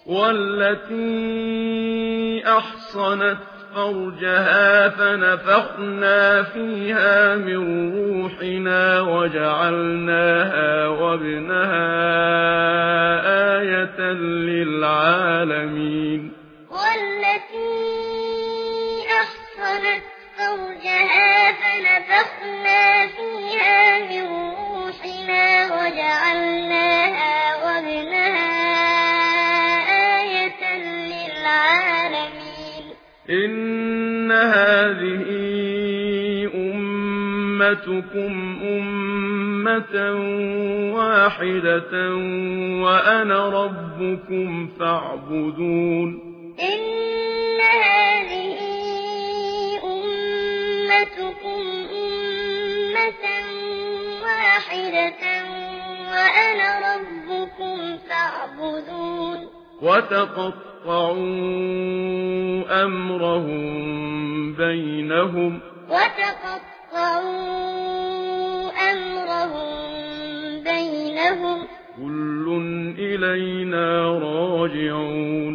والتي أحصنت فرجها فنفخنا فيها من روحنا وجعلناها وابنها آية للعالمين. والتي أحصنت فرجها فنفخنا فيها من روحنا وجعلناها وابنها آية للعالمين. إن هذه أمتكم أمة واحدة وأنا ربكم فاعبدون. إن هذه أمتكم أمة واحدة وأنا ربكم فاعبدون. وتقطعوا أمرهم بينهم كل إلينا راجعون.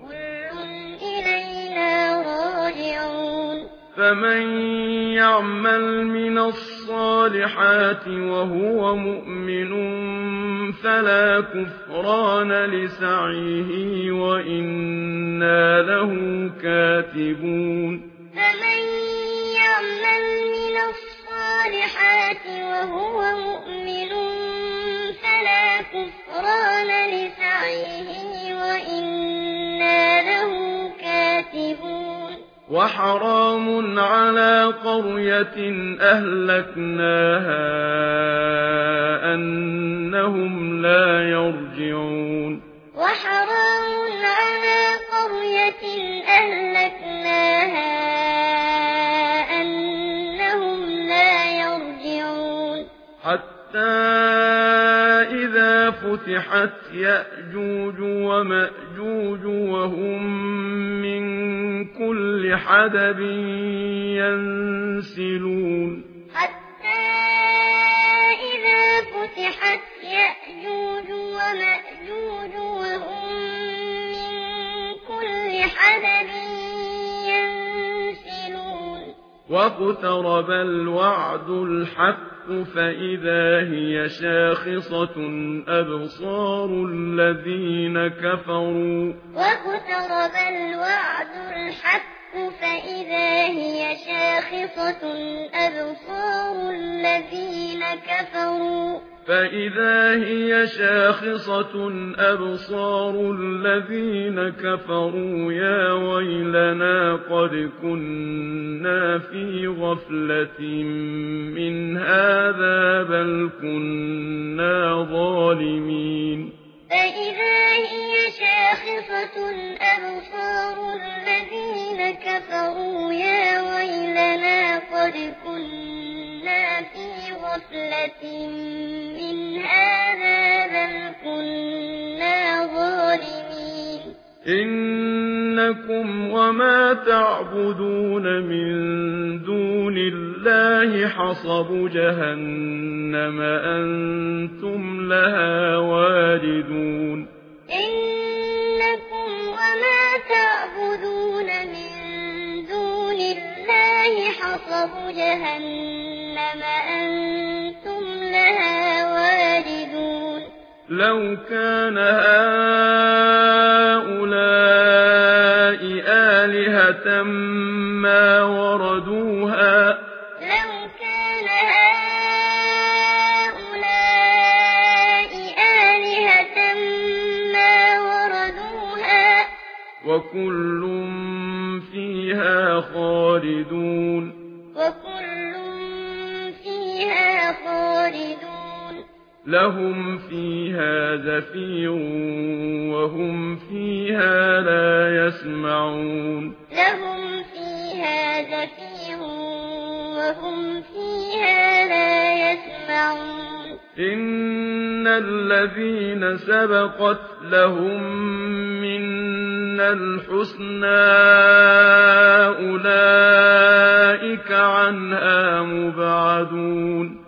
فمن يعمل من الصالحات وهو مؤمن فلا كفران لسعيه وإنا له كاتبون. فمن يعمل من الصالحات وهو مؤمن فلا كفران لسعيه وإنا له كاتبون. وحرام على قرية أهلكناها أنهم لا يرجعون. وحرام على قرية أهلكناها أنهم لا يرجعون. حتى إذا فتحت يأجوج ومأجوج وهم من كل حدب ينسلون. حتى إذا فتحت يأجوج ومأجوج وهم من كل حدب ينسلون. واقترب الوعد الحق فإذا هي شاخصة أبصار الذين كفروا. واقترب الوعد الحق فإذا هي شاخصة أبصار الذين كفروا. فإذا هي شاخصة أبصار الذين كفروا يا ويلنا قد كنا في غفلة من هذا بل كنا ظالمين. فإذا هي شاخصة أبصار الذين كفروا يا ويلنا قد كنا في غفلة من هذا بل كنا ظالمين. إنكم وما تعبدون من دون الله حصب جهنم أنتم لها واردون. إنكم وما تعبدون من دون الله حصب جهنم أنتم لها واردون. لو كان هؤلاء آلهة ما وردوها. لو كان هؤلاء آلهة ما وردوها. وكل فيها خالدون. لهم فيها زفير وهم فيها لا يسمعون. لهم فيها زفير وهم فيها لا يسمعون. إن الذين سبقت لهم منا الحسنى أولئك عنها مبعدون.